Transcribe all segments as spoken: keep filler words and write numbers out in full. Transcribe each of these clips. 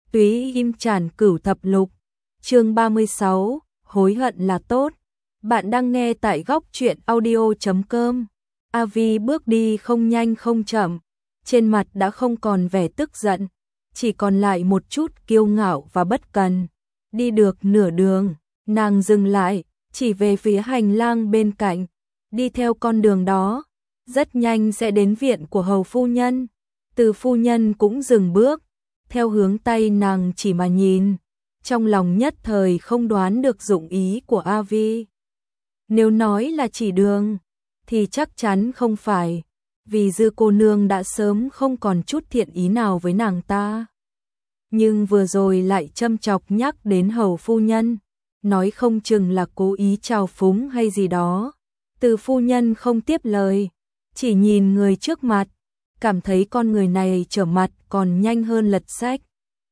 Túy Im Tràn Cửu Thập Lục, chương ba mươi sáu, hối hận là tốt. Bạn đang nghe tại góc truyện audio chấm com. A Vi bước đi không nhanh không chậm, trên mặt đã không còn vẻ tức giận, chỉ còn lại một chút kiêu ngạo và bất cần. Đi được nửa đường, nàng dừng lại, chỉ về phía hành lang bên cạnh, đi theo con đường đó, rất nhanh sẽ đến viện của hầu phu nhân. Từ phu nhân cũng dừng bước, theo hướng tay nàng chỉ mà nhìn, trong lòng nhất thời không đoán được dụng ý của A Vi. Nếu nói là chỉ đường, thì chắc chắn không phải, vì Dư cô nương đã sớm không còn chút thiện ý nào với nàng ta. Nhưng vừa rồi lại châm chọc nhắc đến hầu phu nhân, nói không chừng là cố ý trào phúng hay gì đó. Từ phu nhân không tiếp lời, chỉ nhìn người trước mặt, cảm thấy con người này trở mặt còn nhanh hơn lật sách.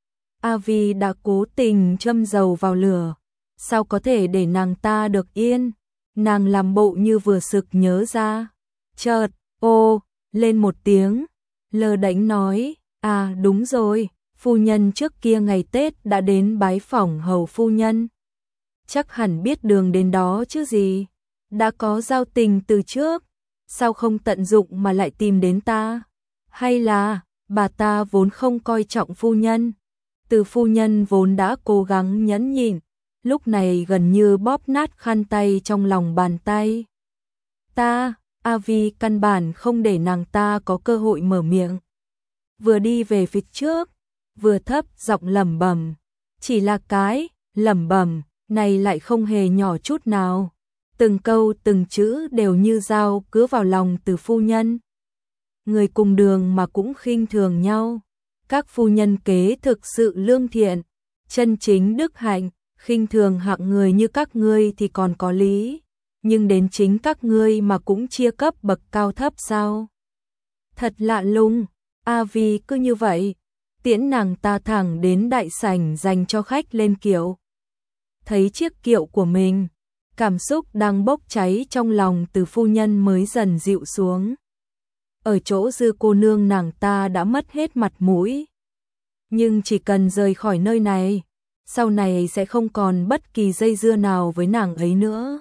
A Vi đã cố tình châm dầu vào lửa, sao có thể để nàng ta được yên. Nàng làm bộ như vừa sực nhớ ra, chợt ô lên một tiếng, lơ đễnh nói, à đúng rồi, phu nhân trước kia ngày Tết đã đến bái phỏng hầu phu nhân, chắc hẳn biết đường đến đó chứ gì, đã có giao tình từ trước, sao không tận dụng mà lại tìm đến ta, hay là bà ta vốn không coi trọng phu nhân. Từ phu nhân vốn đã cố gắng nhẫn nhịn, lúc này gần như bóp nát khăn tay trong lòng bàn tay. Ta, A Vi căn bản không để nàng ta có cơ hội mở miệng. Vừa đi về phía trước, vừa thấp giọng lẩm bẩm, chỉ là cái lẩm bẩm này lại không hề nhỏ chút nào, từng câu từng chữ đều như dao cứa vào lòng từ phu nhân. Người cùng đường mà cũng khinh thường nhau, các phu nhân kế thực sự lương thiện, chân chính đức hạnh, khinh thường hạng người như các ngươi thì còn có lý, nhưng đến chính các ngươi mà cũng chia cấp bậc cao thấp sao? Thật lạ lùng. A Vi cứ như vậy, tiễn nàng ta thẳng đến đại sảnh dành cho khách lên kiệu. Thấy chiếc kiệu của mình, cảm xúc đang bốc cháy trong lòng từ phu nhân mới dần dịu xuống. Ở chỗ Dư cô nương nàng ta đã mất hết mặt mũi, nhưng chỉ cần rời khỏi nơi này, sau này sẽ không còn bất kỳ dây dưa nào với nàng ấy nữa.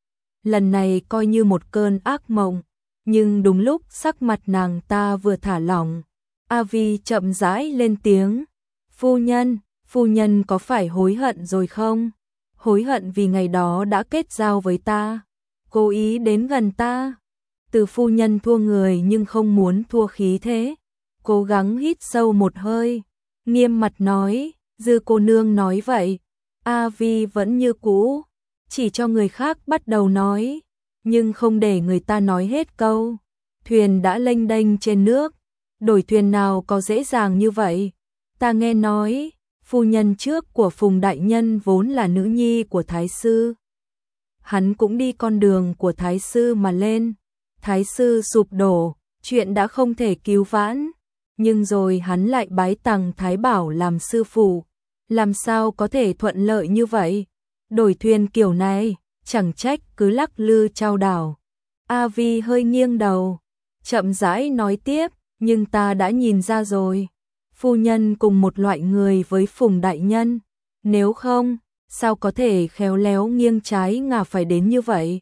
Lần này coi như một cơn ác mộng, nhưng đúng lúc sắc mặt nàng ta vừa thả lỏng, A Vi chậm rãi lên tiếng, phu nhân, phu nhân có phải hối hận rồi không? Hối hận vì ngày đó đã kết giao với ta, cố ý đến gần ta. Từ phu nhân thua người nhưng không muốn thua khí thế, cố gắng hít sâu một hơi, nghiêm mặt nói, Dư cô nương nói vậy. A Vi vẫn như cũ, chỉ cho người khác bắt đầu nói, nhưng không để người ta nói hết câu. Thuyền đã lênh đênh trên nước, đổi thuyền nào có dễ dàng như vậy. Ta nghe nói, phu nhân trước của Phùng đại nhân vốn là nữ nhi của Thái sư. Hắn cũng đi con đường của Thái sư mà lên. Thái sư sụp đổ, chuyện đã không thể cứu vãn, nhưng rồi hắn lại bái tằng Thái Bảo làm sư phụ, làm sao có thể thuận lợi như vậy? Đổi thuyền kiểu này, chẳng trách cứ lắc lư chao đảo. A Vi hơi nghiêng đầu, chậm rãi nói tiếp, nhưng ta đã nhìn ra rồi, phu nhân cùng một loại người với Phùng đại nhân, nếu không, sao có thể khéo léo nghiêng trái ngả phải đến như vậy?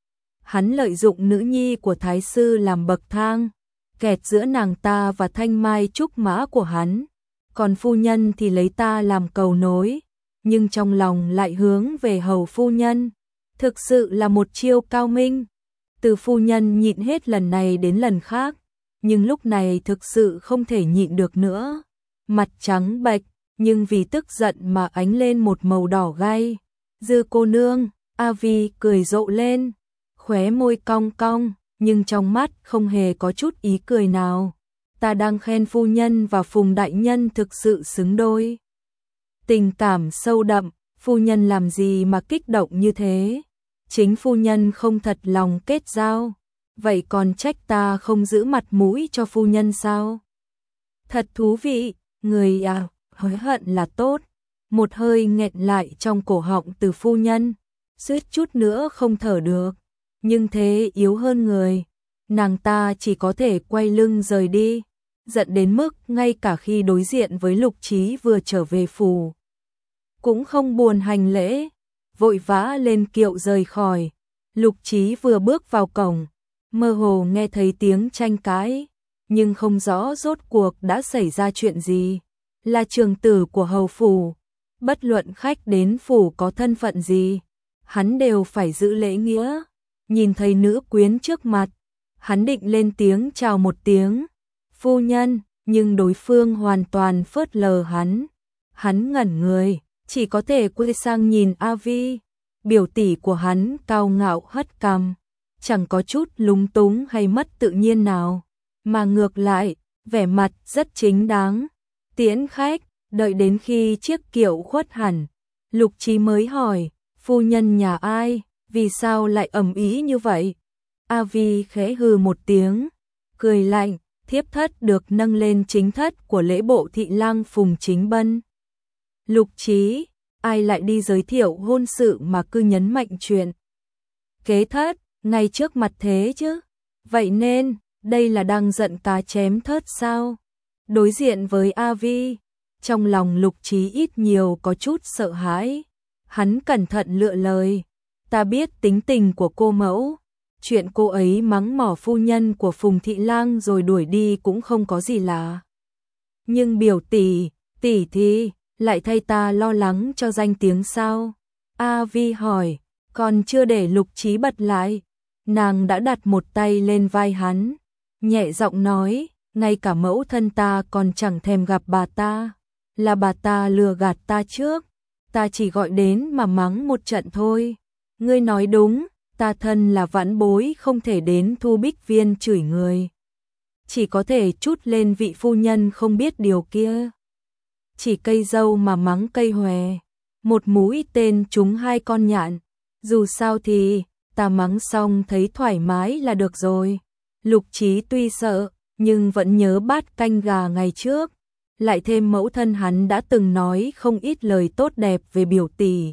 Hắn lợi dụng nữ nhi của Thái sư làm bậc thang, kẹt giữa nàng ta và thanh mai trúc mã của hắn, còn phu nhân thì lấy ta làm cầu nối, nhưng trong lòng lại hướng về hầu phu nhân, thực sự là một chiêu cao minh. Từ phu nhân nhịn hết lần này đến lần khác, nhưng lúc này thực sự không thể nhịn được nữa, mặt trắng bệch, nhưng vì tức giận mà ánh lên một màu đỏ gay. Dư cô nương, A Vi cười rộ lên, khóe môi cong cong, nhưng trong mắt không hề có chút ý cười nào. Ta đang khen phu nhân và Phùng đại nhân thực sự xứng đôi. Tình cảm sâu đậm, phu nhân làm gì mà kích động như thế? Chính phu nhân không thật lòng kết giao, vậy còn trách ta không giữ mặt mũi cho phu nhân sao? Thật thú vị, người à, hối hận là tốt. Một hơi nghẹn lại trong cổ họng từ phu nhân, suýt chút nữa không thở được. Nhưng thế yếu hơn người, nàng ta chỉ có thể quay lưng rời đi. giận đến mức ngay cả khi đối diện với Lục Chí vừa trở về phủ, cũng không buồn hành lễ, vội vã lên kiệu rời khỏi. Lục Chí vừa bước vào cổng, mơ hồ nghe thấy tiếng tranh cãi, nhưng không rõ rốt cuộc đã xảy ra chuyện gì. Là trường tử của hầu phủ, bất luận khách đến phủ có thân phận gì, hắn đều phải giữ lễ nghĩa. Nhìn thấy nữ quyến trước mặt, hắn định lên tiếng chào một tiếng, phu nhân, nhưng đối phương hoàn toàn phớt lờ hắn. Hắn ngẩn người, chỉ có thể quay sang nhìn A Vi, biểu tỷ của hắn cao ngạo hất cằm, chẳng có chút lúng túng hay mất tự nhiên nào, mà ngược lại, vẻ mặt rất chính đáng. Tiễn khách, đợi đến khi chiếc kiệu khuất hẳn, Lục Chí mới hỏi, phu nhân nhà ai, vì sao lại ầm ĩ như vậy? A Vi khẽ hừ một tiếng, cười lạnh, thiếp thất được nâng lên chính thất của lễ bộ thị lang Phùng Chính Bân. Lục Chí, ai lại đi giới thiệu hôn sự mà cứ nhấn mạnh chuyện kế thất, ngay trước mặt thế chứ? Vậy nên, đây là đang giận cá chém thớt sao? Đối diện với A Vi, trong lòng Lục Chí ít nhiều có chút sợ hãi. Hắn cẩn thận lựa lời, ta biết tính tình của cô mẫu, chuyện cô ấy mắng mỏ phu nhân của Phùng thị lang rồi đuổi đi cũng không có gì lạ. Nhưng biểu tỷ, tỷ thì lại thay ta lo lắng cho danh tiếng sao? A Vi hỏi, còn chưa để Lục Chí bật lại, nàng đã đặt một tay lên vai hắn, nhẹ giọng nói, ngay cả mẫu thân ta còn chẳng thèm gặp bà ta, là bà ta lừa gạt ta trước, ta chỉ gọi đến mà mắng một trận thôi. Ngươi nói đúng, ta thân là vãn bối không thể đến Thu Bích Viên chửi người, chỉ có thể trút lên vị phu nhân không biết điều kia. Chỉ cây dâu mà mắng cây hòe, một mũi tên trúng hai con nhạn, dù sao thì ta mắng xong thấy thoải mái là được rồi. Lục Chí tuy sợ, nhưng vẫn nhớ bát canh gà ngày trước, lại thêm mẫu thân hắn đã từng nói không ít lời tốt đẹp về biểu tỷ.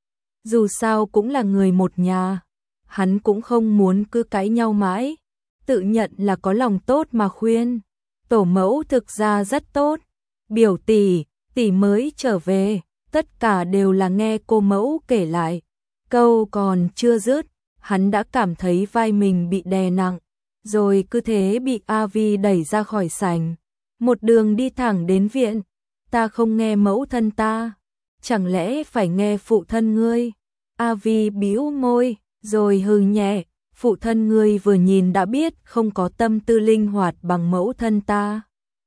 Dù sao cũng là người một nhà, hắn cũng không muốn cứ cãi nhau mãi, tự nhận là có lòng tốt mà khuyên. Tổ mẫu thực ra rất tốt, biểu tỷ, tỷ mới trở về, tất cả đều là nghe cô mẫu kể lại. Câu còn chưa dứt, hắn đã cảm thấy vai mình bị đè nặng, rồi cứ thế bị A Vi đẩy ra khỏi sảnh, một đường đi thẳng đến viện. Ta không nghe mẫu thân ta, chẳng lẽ phải nghe phụ thân ngươi? A Vi bĩu môi, rồi hừ nhẹ, phụ thân ngươi vừa nhìn đã biết không có tâm tư linh hoạt bằng mẫu thân ta.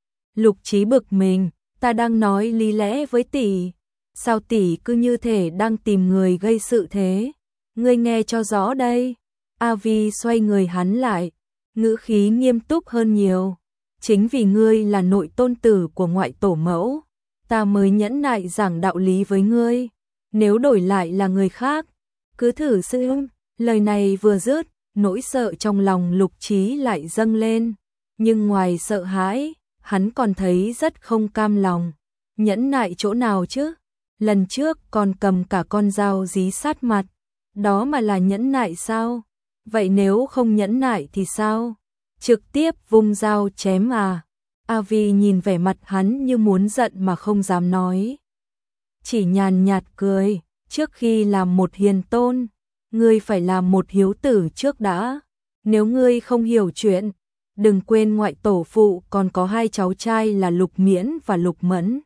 Lục Chí bực mình, ta đang nói lý lẽ với tỷ, sao tỷ cứ như thể đang tìm người gây sự thế? Ngươi nghe cho rõ đây. A Vi xoay người hắn lại, ngữ khí nghiêm túc hơn nhiều. Chính vì ngươi là nội tôn tử của ngoại tổ mẫu, ta mới nhẫn nại giảng đạo lý với ngươi. Nếu đổi lại là người khác, cứ thử xem. Lời này vừa dứt, nỗi sợ trong lòng Lục Chí lại dâng lên. Nhưng ngoài sợ hãi, hắn còn thấy rất không cam lòng. Nhẫn nại chỗ nào chứ? Lần trước còn cầm cả con dao dí sát mặt, đó mà là nhẫn nại sao? Vậy nếu không nhẫn nại thì sao? Trực tiếp vung dao chém à? A Vi nhìn vẻ mặt hắn như muốn giận mà không dám nói. Chỉ nhàn nhạt cười, trước khi làm một hiền tôn, ngươi phải làm một hiếu tử trước đã. Nếu ngươi không hiểu chuyện, đừng quên ngoại tổ phụ còn có hai cháu trai là Lục Miễn và Lục Mẫn.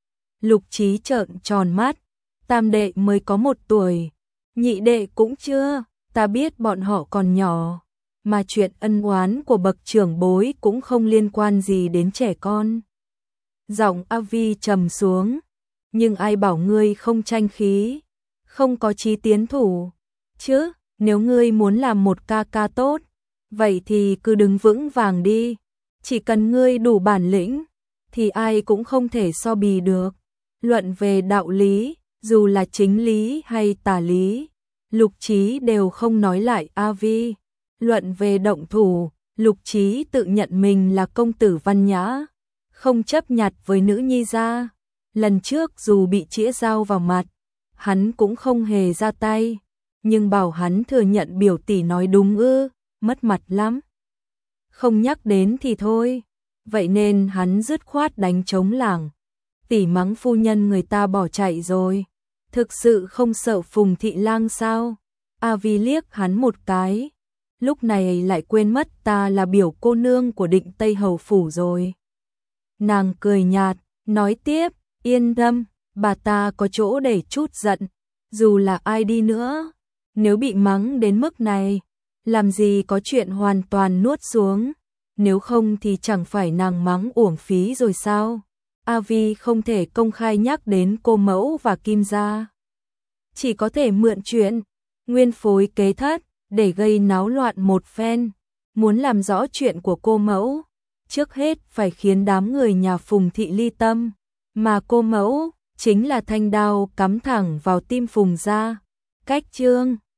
Lục Chí trợn tròn mắt, tam đệ mới có một tuổi, nhị đệ cũng chưa, ta biết bọn họ còn nhỏ, mà chuyện ân oán của bậc trưởng bối cũng không liên quan gì đến trẻ con. Giọng A Vi trầm xuống, nhưng ai bảo ngươi không tranh khí, không có chí tiến thủ, chứ, nếu ngươi muốn làm một ca ca tốt, vậy thì cứ đứng vững vàng đi, chỉ cần ngươi đủ bản lĩnh, thì ai cũng không thể so bì được. Luận về đạo lý, dù là chính lý hay tà lý, Lục Chí đều không nói lại A Vi. Luận về động thủ, Lục Chí tự nhận mình là công tử văn nhã, không chấp nhặt với nữ nhi gia. Lần trước dù bị chĩa dao vào mặt, hắn cũng không hề ra tay, nhưng bảo hắn thừa nhận biểu tỷ nói đúng ư, mất mặt lắm. Không nhắc đến thì thôi, vậy nên hắn dứt khoát đánh trống lảng. Tỷ mắng phu nhân người ta bỏ chạy rồi, thực sự không sợ Phùng Thị Lang sao? A Vi liếc hắn một cái, lúc này lại quên mất ta là biểu cô nương của Định Tây Hầu phủ rồi. Nàng cười nhạt, nói tiếp, yên tâm, bà ta có chỗ để chút giận, dù là ai đi nữa, nếu bị mắng đến mức này, làm gì có chuyện hoàn toàn nuốt xuống, nếu không thì chẳng phải nàng mắng uổng phí rồi sao? A Vi không thể công khai nhắc đến cô mẫu và Kim gia, chỉ có thể mượn chuyện nguyên phối kế thất để gây náo loạn một phen, muốn làm rõ chuyện của cô mẫu, trước hết phải khiến đám người nhà Phùng Thị ly tâm, mà cô mẫu chính là thanh đao cắm thẳng vào tim Phùng gia. Cách chương